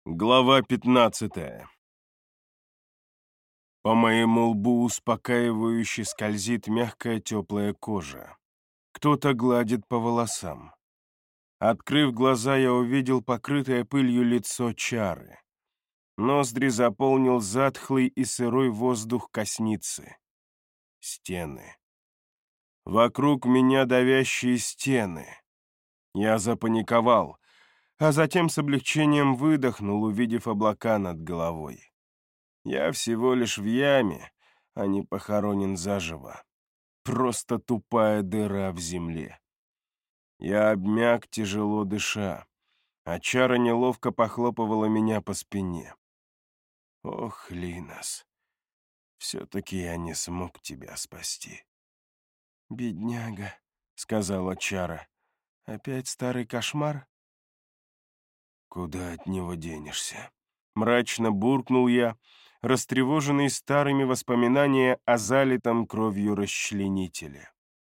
Глава 15. По моему лбу успокаивающе скользит мягкая теплая кожа. Кто-то гладит по волосам. Открыв глаза, я увидел покрытое пылью лицо Чары. Ноздри заполнил затхлый и сырой воздух косницы. Стены. Вокруг меня давящие стены. Я запаниковал, а затем с облегчением выдохнул, увидев облака над головой. Я всего лишь в яме, а не похоронен заживо. Просто тупая дыра в земле. Я обмяк, тяжело дыша, а Чара неловко похлопывала меня по спине. Ох, Линос, все-таки я не смог тебя спасти. «Бедняга», — сказала Чара, — «опять старый кошмар?» «Куда от него денешься?» Мрачно буркнул я, растревоженный старыми воспоминаниями о залитом кровью расчленителе.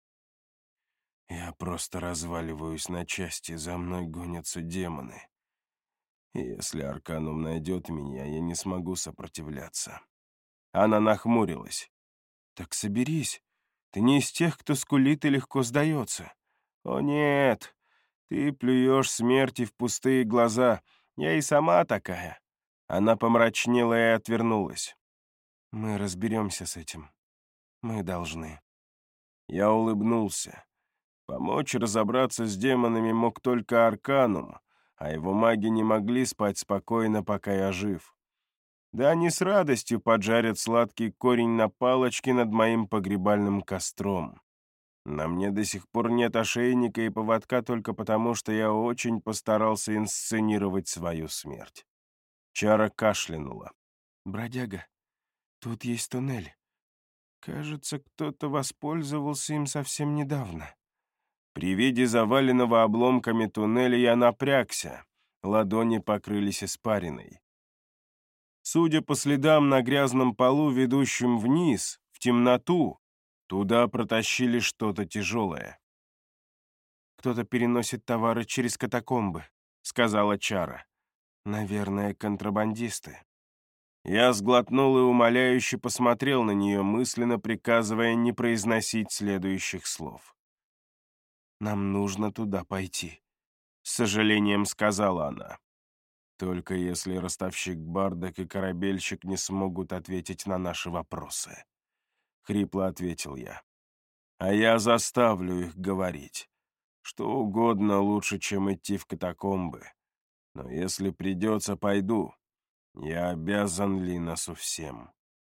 Я просто разваливаюсь на части, за мной гонятся демоны. И если Арканум найдет меня, я не смогу сопротивляться. Она нахмурилась. «Так соберись. Ты не из тех, кто скулит и легко сдается. О нет, ты плюешь смерти в пустые глаза. Я и сама такая». Она помрачнела и отвернулась. «Мы разберемся с этим. Мы должны». Я улыбнулся. Помочь разобраться с демонами мог только Арканум, а его маги не могли спать спокойно, пока я жив. Да они с радостью поджарят сладкий корень на палочке над моим погребальным костром. На мне до сих пор нет ошейника и поводка только потому, что я очень постарался инсценировать свою смерть. Чара кашлянула. «Бродяга, тут есть туннель. Кажется, кто-то воспользовался им совсем недавно». При виде заваленного обломками туннеля я напрягся, ладони покрылись испариной. Судя по следам на грязном полу, ведущем вниз, в темноту, туда протащили что-то тяжелое. «Кто-то переносит товары через катакомбы», — сказала Чара. «Наверное, контрабандисты». Я сглотнул и умоляюще посмотрел на нее, мысленно приказывая не произносить следующих слов. «Нам нужно туда пойти», — с сожалением сказала она. «Только если ростовщик Бардак и корабельщик не смогут ответить на наши вопросы», — хрипло ответил я. «А я заставлю их говорить. Что угодно лучше, чем идти в катакомбы. Но если придется, пойду. Я обязан Линосу всем».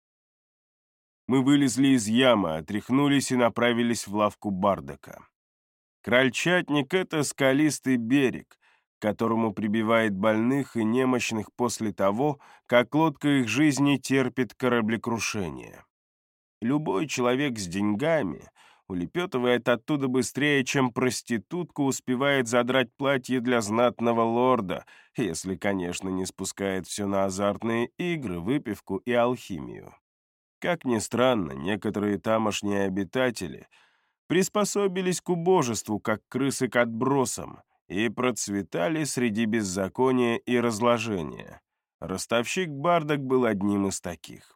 Мы вылезли из ямы, отряхнулись и направились в лавку Бардака. Крольчатник — это скалистый берег, к которому прибивает больных и немощных после того, как лодка их жизни терпит кораблекрушение. Любой человек с деньгами улепетывает оттуда быстрее, чем проститутка успевает задрать платье для знатного лорда, если, конечно, не спускает все на азартные игры, выпивку и алхимию. Как ни странно, некоторые тамошние обитатели приспособились к убожеству, как крысы к отбросам, и процветали среди беззакония и разложения. Ростовщик Бардак был одним из таких.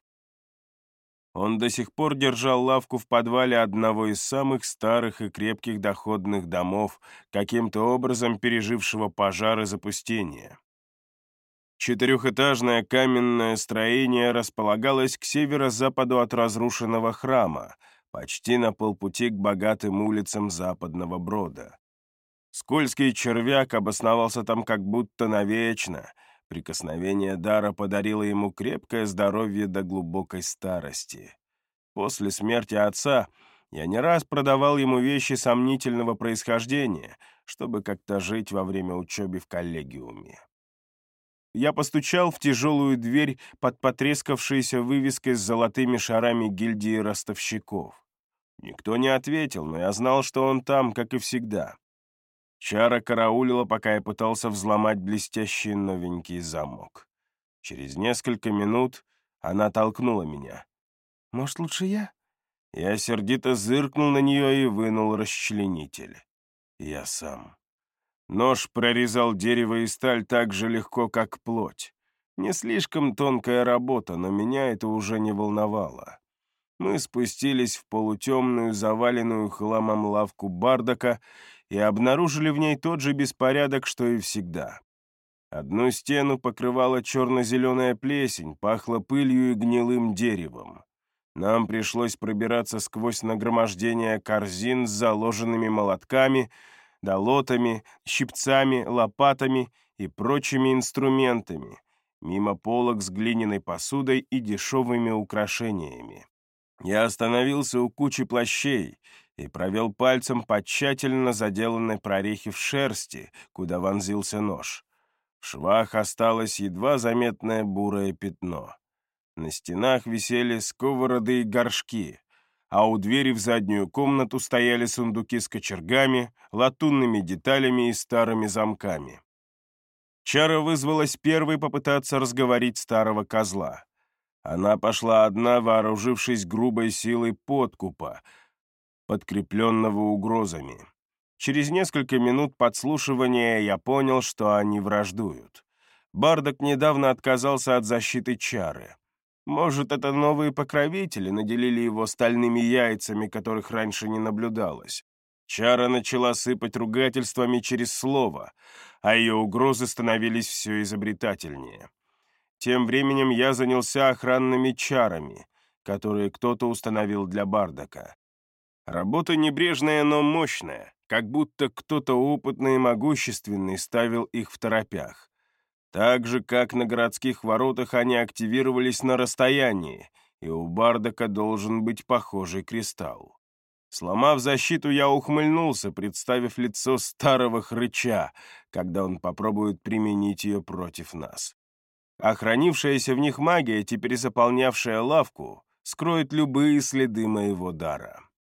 Он до сих пор держал лавку в подвале одного из самых старых и крепких доходных домов, каким-то образом пережившего пожар и запустение. Четырехэтажное каменное строение располагалось к северо-западу от разрушенного храма, почти на полпути к богатым улицам Западного Брода. Скользкий червяк обосновался там как будто навечно. Прикосновение дара подарило ему крепкое здоровье до глубокой старости. После смерти отца я не раз продавал ему вещи сомнительного происхождения, чтобы как-то жить во время учебы в коллегиуме. Я постучал в тяжелую дверь под потрескавшейся вывеской с золотыми шарами гильдии ростовщиков. Никто не ответил, но я знал, что он там, как и всегда. Чара караулила, пока я пытался взломать блестящий новенький замок. Через несколько минут она толкнула меня. «Может, лучше я?» Я сердито зыркнул на нее и вынул расчленитель. «Я сам». Нож прорезал дерево и сталь так же легко, как плоть. Не слишком тонкая работа, но меня это уже не волновало. Мы спустились в полутемную, заваленную хламом лавку Бардака и обнаружили в ней тот же беспорядок, что и всегда. Одну стену покрывала черно-зеленая плесень, пахло пылью и гнилым деревом. Нам пришлось пробираться сквозь нагромождение корзин с заложенными молотками, долотами, щипцами, лопатами и прочими инструментами, мимо полок с глиняной посудой и дешевыми украшениями. Я остановился у кучи плащей и провел пальцем по тщательно заделанной прорехе в шерсти, куда вонзился нож. В швах осталось едва заметное бурое пятно. На стенах висели сковороды и горшки, а у двери в заднюю комнату стояли сундуки с кочергами, латунными деталями и старыми замками. Чара вызвалась первой попытаться разговорить старого козла. Она пошла одна, вооружившись грубой силой подкупа, подкрепленного угрозами. Через несколько минут подслушивания я понял, что они враждуют. Бардак недавно отказался от защиты Чары. Может, это новые покровители наделили его стальными яйцами, которых раньше не наблюдалось. Чара начала сыпать ругательствами через слово, а ее угрозы становились все изобретательнее. Тем временем я занялся охранными чарами, которые кто-то установил для Бардака. Работа небрежная, но мощная, как будто кто-то опытный и могущественный ставил их в торопях. Так же, как на городских воротах они активировались на расстоянии, и у Бардака должен быть похожий кристалл. Сломав защиту, я ухмыльнулся, представив лицо старого хрыча, когда он попробует применить ее против нас. А хранившаяся в них магия, теперь заполнявшая лавку, скроет любые следы моего дара.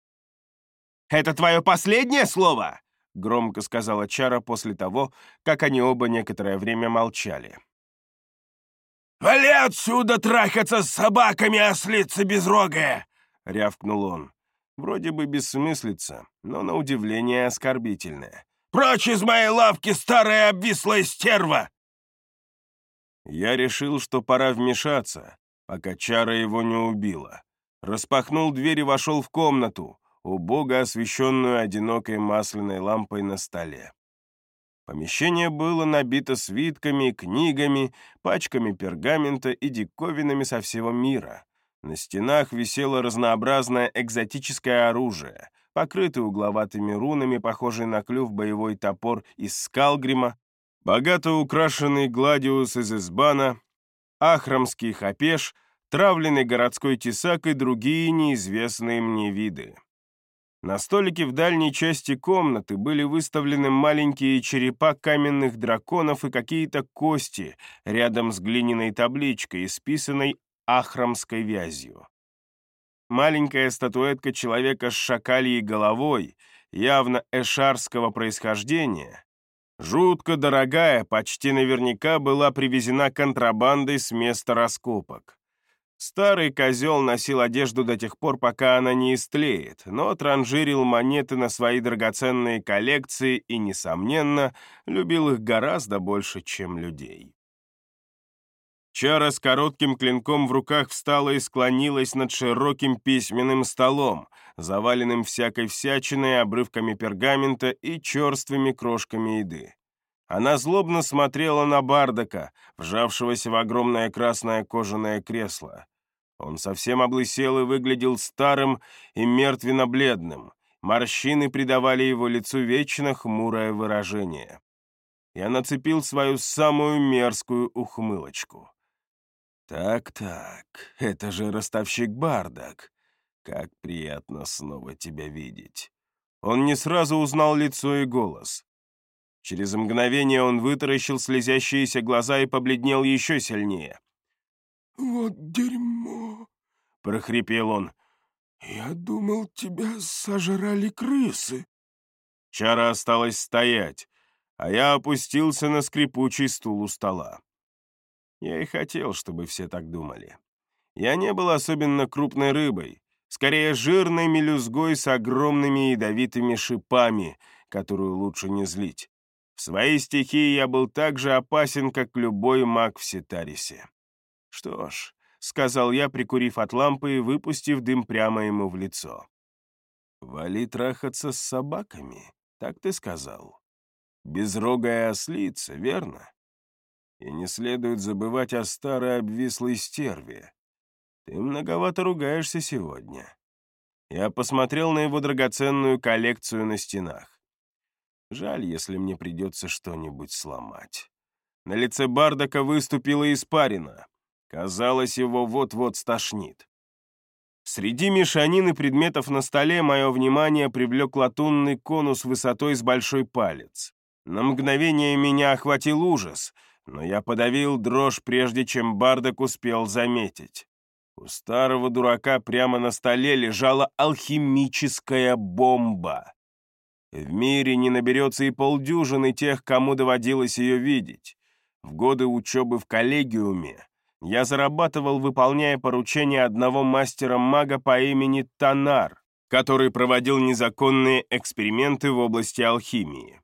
«Это твое последнее слово?» — громко сказала Чара после того, как они оба некоторое время молчали. «Вали отсюда трахаться с собаками, ослица безрогая!» — рявкнул он. Вроде бы бессмыслица, но на удивление оскорбительная. «Прочь из моей лавки, старая обвислая стерва!» Я решил, что пора вмешаться, пока Чара его не убила. Распахнул дверь и вошел в комнату, убого освещенную одинокой масляной лампой на столе. Помещение было набито свитками, книгами, пачками пергамента и диковинами со всего мира. На стенах висело разнообразное экзотическое оружие, покрытый угловатыми рунами, похожий на клюв боевой топор из скалгрима, богато украшенный гладиус из Избана, ахрамский хапеш, травленный городской тесак и другие неизвестные мне виды. На столике в дальней части комнаты были выставлены маленькие черепа каменных драконов и какие-то кости рядом с глиняной табличкой, исписанной ахрамской вязью. Маленькая статуэтка человека с шакальей головой, явно эшарского происхождения, жутко дорогая, почти наверняка была привезена контрабандой с места раскопок. Старый козел носил одежду до тех пор, пока она не истлеет, но транжирил монеты на свои драгоценные коллекции и, несомненно, любил их гораздо больше, чем людей. Чара с коротким клинком в руках встала и склонилась над широким письменным столом, заваленным всякой всячиной, обрывками пергамента и черствыми крошками еды. Она злобно смотрела на Бардака, вжавшегося в огромное красное кожаное кресло. Он совсем облысел и выглядел старым и мертвенно-бледным. Морщины придавали его лицу вечно хмурое выражение. Я нацепил свою самую мерзкую ухмылочку. «Так-так, это же ростовщик Бардак. Как приятно снова тебя видеть». Он не сразу узнал лицо и голос. Через мгновение он вытаращил слезящиеся глаза и побледнел еще сильнее. «Вот дерьмо!» — прохрипел он. «Я думал, тебя сожрали крысы». Чара осталась стоять, а я опустился на скрипучий стул у стола. Я и хотел, чтобы все так думали. Я не был особенно крупной рыбой, скорее жирной мелюзгой с огромными ядовитыми шипами, которую лучше не злить. В своей стихии я был так же опасен, как любой маг в Ситарисе. «Что ж», — сказал я, прикурив от лампы и выпустив дым прямо ему в лицо. «Вали трахаться с собаками, так ты сказал. Безрогая ослица, верно? И не следует забывать о старой обвислой стерве. Ты многовато ругаешься сегодня». Я посмотрел на его драгоценную коллекцию на стенах. Жаль, если мне придется что-нибудь сломать. На лице Бардака выступила испарина. Казалось, его вот-вот стошнит. Среди мешанины предметов на столе мое внимание привлек латунный конус высотой с большой палец. На мгновение меня охватил ужас, но я подавил дрожь, прежде чем Бардак успел заметить. У старого дурака прямо на столе лежала алхимическая бомба. В мире не наберется и полдюжины тех, кому доводилось ее видеть. В годы учебы в коллегиуме я зарабатывал, выполняя поручения одного мастера-мага по имени Танар, который проводил незаконные эксперименты в области алхимии.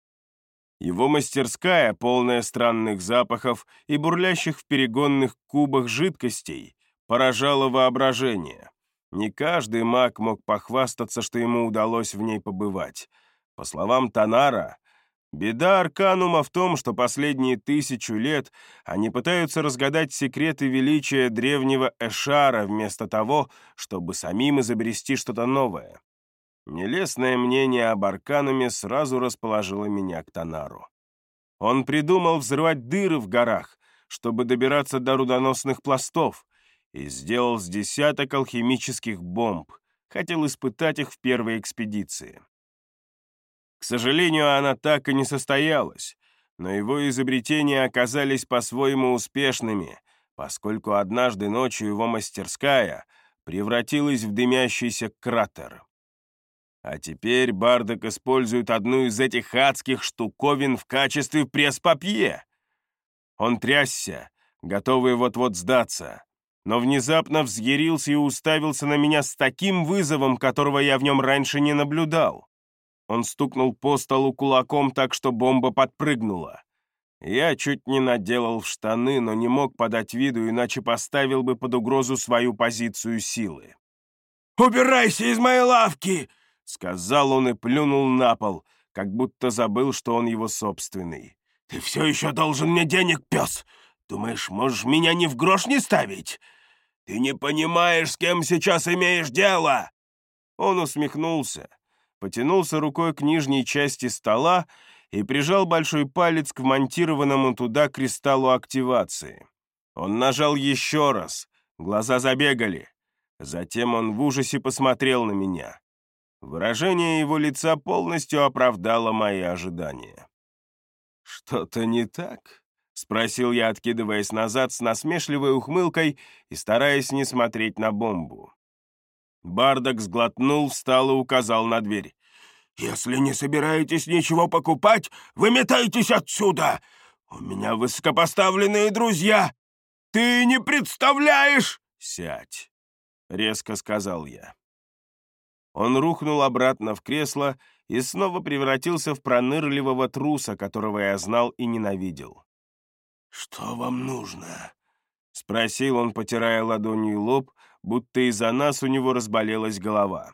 Его мастерская, полная странных запахов и бурлящих в перегонных кубах жидкостей, поражало воображение. Не каждый маг мог похвастаться, что ему удалось в ней побывать. По словам Танара, беда Арканума в том, что последние 1000 лет они пытаются разгадать секреты величия древнего Эшара вместо того, чтобы самим изобрести что-то новое. Нелестное мнение об Аркануме сразу расположило меня к Танару. Он придумал взрывать дыры в горах, чтобы добираться до рудоносных пластов, и сделал с десяток алхимических бомб, хотел испытать их в первой экспедиции. К сожалению, она так и не состоялась, но его изобретения оказались по-своему успешными, поскольку однажды ночью его мастерская превратилась в дымящийся кратер. А теперь Бардак использует одну из этих адских штуковин в качестве пресс-папье. Он трясся, готовый вот-вот сдаться, но внезапно взъярился и уставился на меня с таким вызовом, которого я в нем раньше не наблюдал. Он стукнул по столу кулаком так, что бомба подпрыгнула. Я чуть не наделал в штаны, но не мог подать виду, иначе поставил бы под угрозу свою позицию силы. «Убирайся из моей лавки!» — сказал он и плюнул на пол, как будто забыл, что он его собственный. «Ты все еще должен мне денег, пес! Думаешь, можешь меня ни в грош не ставить? Ты не понимаешь, с кем сейчас имеешь дело!» Он усмехнулся, потянулся рукой к нижней части стола и прижал большой палец к вмонтированному туда кристаллу активации. Он нажал еще раз, глаза забегали. Затем он в ужасе посмотрел на меня. Выражение его лица полностью оправдало мои ожидания. «Что-то не так?» — спросил я, откидываясь назад с насмешливой ухмылкой и стараясь не смотреть на бомбу. Бардак сглотнул, встал и указал на дверь. «Если не собираетесь ничего покупать, выметайтесь отсюда! У меня высокопоставленные друзья! Ты не представляешь!» «Сядь!» — резко сказал я. Он рухнул обратно в кресло и снова превратился в пронырливого труса, которого я знал и ненавидел. «Что вам нужно?» — спросил он, потирая ладонью лоб, будто из-за нас у него разболелась голова.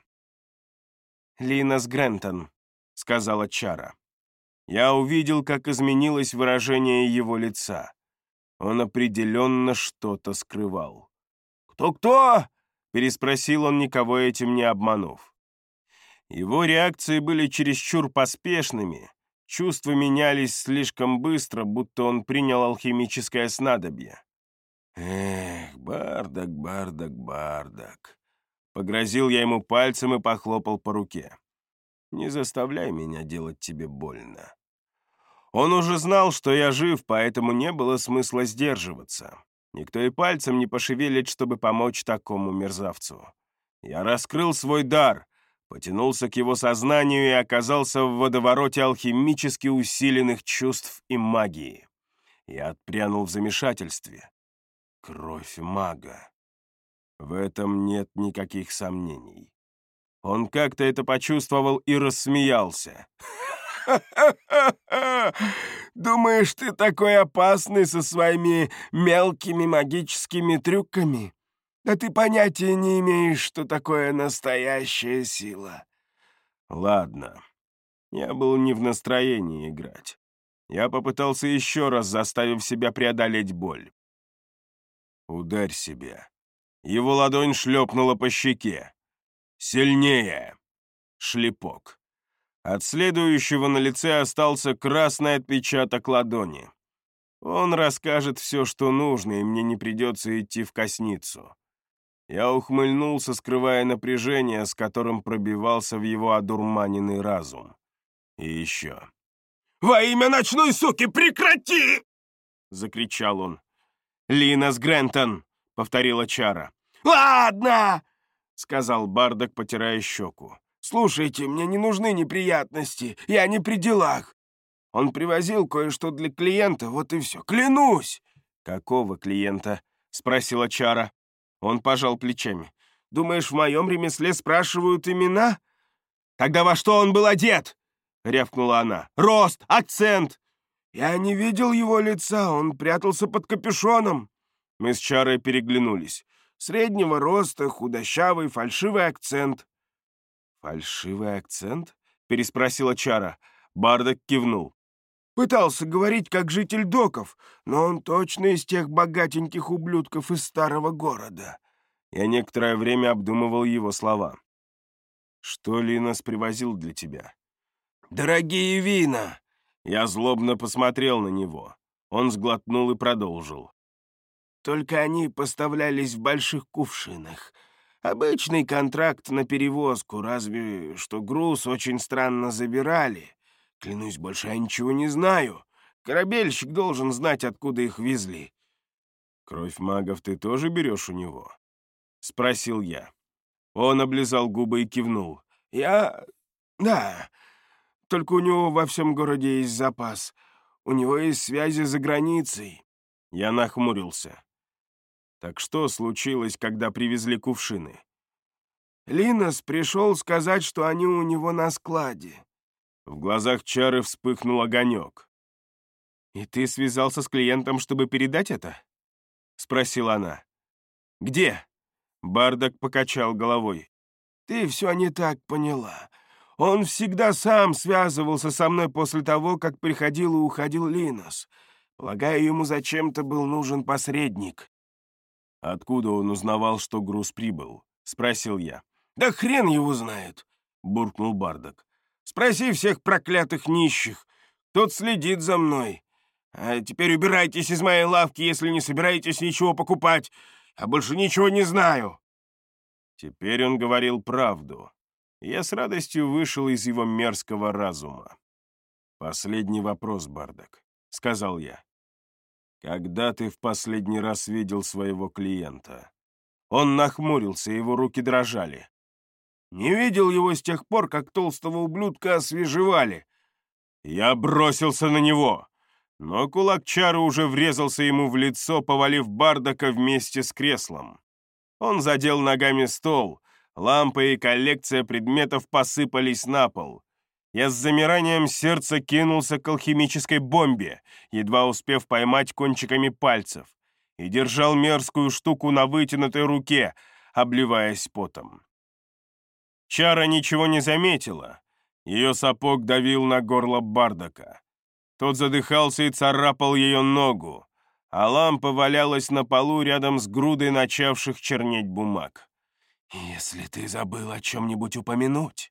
«Линас Грентон», — сказала Чара. Я увидел, как изменилось выражение его лица. Он определенно что-то скрывал. «Кто-кто?» — переспросил он, никого этим не обманув. Его реакции были чересчур поспешными, чувства менялись слишком быстро, будто он принял алхимическое снадобье. «Эх, Бардак, Бардак, Бардак!» Погрозил я ему пальцем и похлопал по руке. «Не заставляй меня делать тебе больно». Он уже знал, что я жив, поэтому не было смысла сдерживаться. Никто и пальцем не пошевелит, чтобы помочь такому мерзавцу. Я раскрыл свой дар, потянулся к его сознанию и оказался в водовороте алхимически усиленных чувств и магии. Я отпрянул в замешательстве. Кровь мага. В этом нет никаких сомнений. Он как-то это почувствовал и рассмеялся. Думаешь, ты такой опасный со своими мелкими магическими трюками? Да ты понятия не имеешь, что такое настоящая сила. Ладно, я был не в настроении играть. Я попытался еще раз, заставив себя преодолеть боль. Ударь себя. Его ладонь шлепнула по щеке. Сильнее. Шлепок. От следующего на лице остался красный отпечаток ладони. Он расскажет все, что нужно, и мне не придется идти в косницу. Я ухмыльнулся, скрывая напряжение, с которым пробивался в его одурманенный разум. И еще. «Во имя ночной суки, прекрати!» — закричал он. «Линас Грентон!» — повторила Чара. «Ладно!» — сказал Бардак, потирая щеку. «Слушайте, мне не нужны неприятности, я не при делах. Он привозил кое-что для клиента, вот и все. Клянусь!» «Какого клиента?» — спросила Чара. Он пожал плечами. «Думаешь, в моем ремесле спрашивают имена?» «Тогда во что он был одет?» — рявкнула она. «Рост, акцент!» «Я не видел его лица, он прятался под капюшоном». Мы с Чарой переглянулись. Среднего роста, худощавый, фальшивый акцент. «Фальшивый акцент?» — переспросила Чара. Бардак кивнул. Пытался говорить как житель доков, но он точно из тех богатеньких ублюдков из старого города. Я некоторое время обдумывал его слова. «Что Линас привозил для тебя?» «Дорогие вина!» Я злобно посмотрел на него. Он сглотнул и продолжил. «Только они поставлялись в больших кувшинах. Обычный контракт на перевозку, разве что груз очень странно забирали. Клянусь, больше я ничего не знаю. Корабельщик должен знать, откуда их везли». «Кровь магов ты тоже берешь у него?» — спросил я. Он облизал губы и кивнул. Да, только у него во всем городе есть запас. У него есть связи за границей». Я нахмурился. «Так что случилось, когда привезли кувшины?» Линас пришел сказать, что они у него на складе. В глазах Чары вспыхнул огонек. «И ты связался с клиентом, чтобы передать это?» — спросила она. «Где?» — Бардак покачал головой. «Ты все не так поняла. Он всегда сам связывался со мной после того, как приходил и уходил Линос. Полагаю, ему зачем-то был нужен посредник». «Откуда он узнавал, что груз прибыл?» — спросил я. «Да хрен его знает», — буркнул Бардак. «Спроси всех проклятых нищих. Тот следит за мной. А теперь убирайтесь из моей лавки, если не собираетесь ничего покупать. Я больше ничего не знаю». Теперь он говорил правду. Я с радостью вышел из его мерзкого разума. «Последний вопрос, Бардак», — сказал я. «Когда ты в последний раз видел своего клиента?» Он нахмурился, его руки дрожали. «Не видел его с тех пор, как толстого ублюдка освежевали». Я бросился на него, но кулак Чары уже врезался ему в лицо, повалив Бардака вместе с креслом. Он задел ногами стол, лампы и коллекция предметов посыпались на пол. Я с замиранием сердца кинулся к алхимической бомбе, едва успев поймать кончиками пальцев, и держал мерзкую штуку на вытянутой руке, обливаясь потом. Чара ничего не заметила. Ее сапог давил на горло Бардака. Тот задыхался и царапал ее ногу, а лампа валялась на полу рядом с грудой начавших чернеть бумаг. «Если ты забыл о чем-нибудь упомянуть,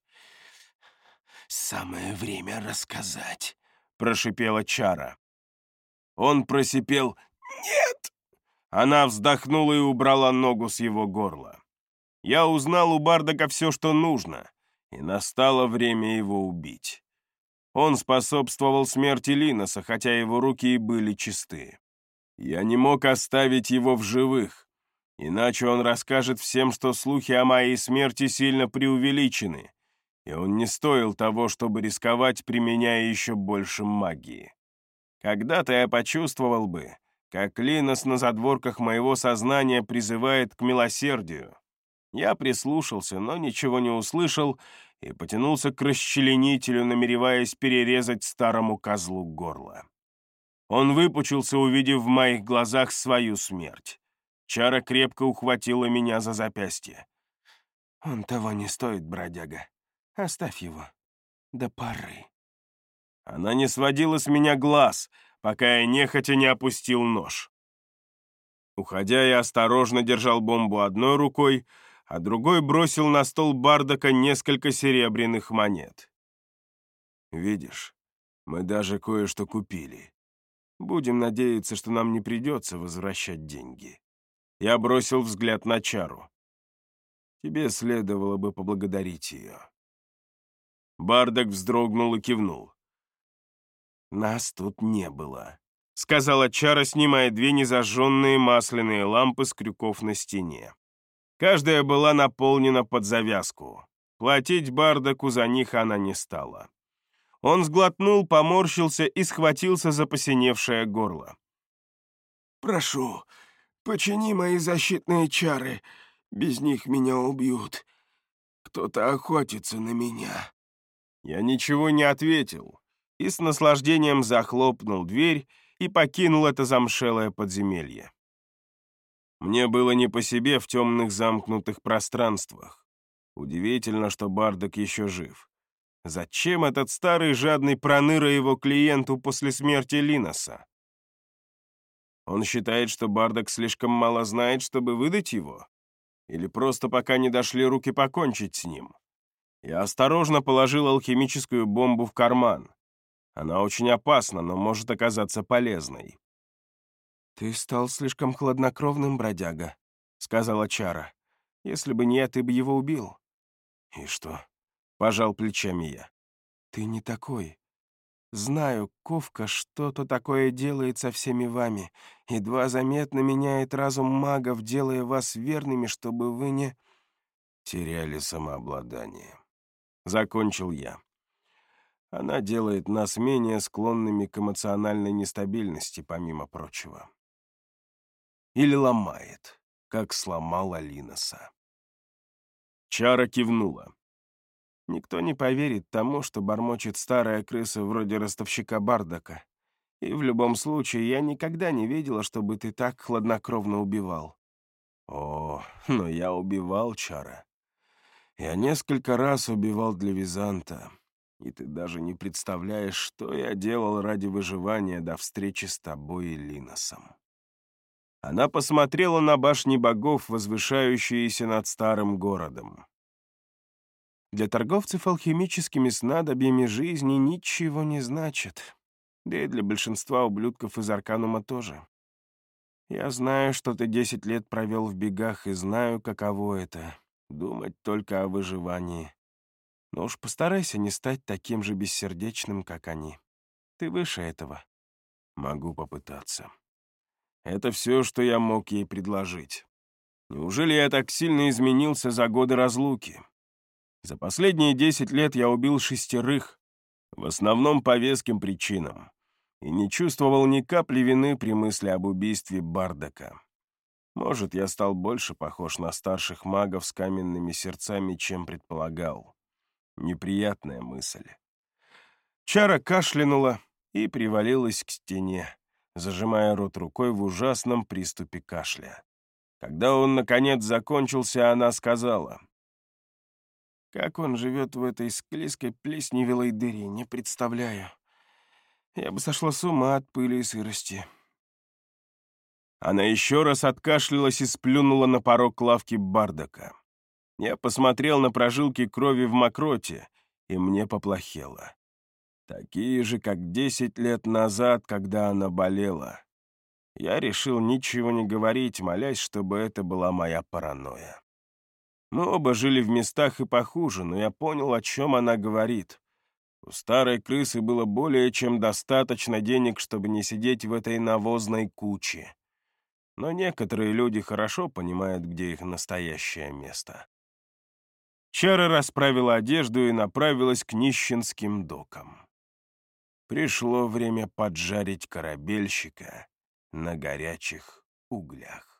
самое время рассказать», — прошипела Чара. Он просипел «Нет!». Она вздохнула и убрала ногу с его горла. Я узнал у Бардака все, что нужно, и настало время его убить. Он способствовал смерти Линоса, хотя его руки и были чисты. Я не мог оставить его в живых, иначе он расскажет всем, что слухи о моей смерти сильно преувеличены, и он не стоил того, чтобы рисковать, применяя еще больше магии. Когда-то я почувствовал бы, как Линос на задворках моего сознания призывает к милосердию. Я прислушался, но ничего не услышал и потянулся к расчленителю, намереваясь перерезать старому козлу горло. Он выпучился, увидев в моих глазах свою смерть. Чара крепко ухватила меня за запястье. «Он того не стоит, бродяга. Оставь его. До поры». Она не сводила с меня глаз, пока я нехотя не опустил нож. Уходя, я осторожно держал бомбу одной рукой, а другой бросил на стол Бардака несколько серебряных монет. «Видишь, мы даже кое-что купили. Будем надеяться, что нам не придется возвращать деньги». Я бросил взгляд на Чару. «Тебе следовало бы поблагодарить ее». Бардак вздрогнул и кивнул. «Нас тут не было», — сказала Чара, снимая 2 незажженные масляные лампы с крюков на стене. Каждая была наполнена под завязку. Платить Бардаку за них она не стала. Он сглотнул, поморщился и схватился за посиневшее горло. «Прошу, почини мои защитные чары. Без них меня убьют. Кто-то охотится на меня». Я ничего не ответил и с наслаждением захлопнул дверь и покинул это замшелое подземелье. Мне было не по себе в темных замкнутых пространствах. Удивительно, что Бардак еще жив. Зачем этот старый жадный проныра его клиенту после смерти Линоса? Он считает, что Бардак слишком мало знает, чтобы выдать его? Или просто пока не дошли руки покончить с ним? Я осторожно положил алхимическую бомбу в карман. Она очень опасна, но может оказаться полезной. «Ты стал слишком хладнокровным, бродяга», — сказала Чара. «Если бы не я, ты бы его убил». «И что?» — пожал плечами я. «Ты не такой. Знаю, Ковка что-то такое делает со всеми вами. Едва заметно меняет разум магов, делая вас верными, чтобы вы не...» «Теряли самообладание», — закончил я. «Она делает нас менее склонными к эмоциональной нестабильности, помимо прочего. Или ломает, как сломала Линоса». Чара кивнула. «Никто не поверит тому, что бормочет старая крыса вроде ростовщика Бардака. И в любом случае я никогда не видела, чтобы ты так хладнокровно убивал». «О, но я убивал, Чара. Я несколько раз убивал для Византа, и ты даже не представляешь, что я делал ради выживания до встречи с тобой и Линосом». Она посмотрела на башни богов, возвышающиеся над старым городом. Для торговцев алхимическими снадобьями жизни ничего не значит, да и для большинства ублюдков из Арканума тоже. Я знаю, что ты 10 лет провел в бегах, и знаю, каково это — думать только о выживании. Но уж постарайся не стать таким же бессердечным, как они. Ты выше этого. Могу попытаться. Это все, что я мог ей предложить. Неужели я так сильно изменился за годы разлуки? За последние 10 лет я убил 6, в основном по веским причинам, и не чувствовал ни капли вины при мысли об убийстве Бардака. Может, я стал больше похож на старших магов с каменными сердцами, чем предполагал. Неприятная мысль. Чара кашлянула и привалилась к стене, зажимая рот рукой в ужасном приступе кашля. Когда он, наконец, закончился, она сказала: «Как он живет в этой склизкой плесневелой дыре, не представляю. Я бы сошла с ума от пыли и сырости». Она еще раз откашлялась и сплюнула на порог лавки Бардака. Я посмотрел на прожилки крови в мокроте, и мне поплохело. Такие же, как 10 лет назад, когда она болела. Я решил ничего не говорить, молясь, чтобы это была моя паранойя. Мы оба жили в местах и похуже, но я понял, о чем она говорит. У старой крысы было более чем достаточно денег, чтобы не сидеть в этой навозной куче. Но некоторые люди хорошо понимают, где их настоящее место. Чара расправила одежду и направилась к нищенским докам. Пришло время поджарить корабельщика на горячих углях.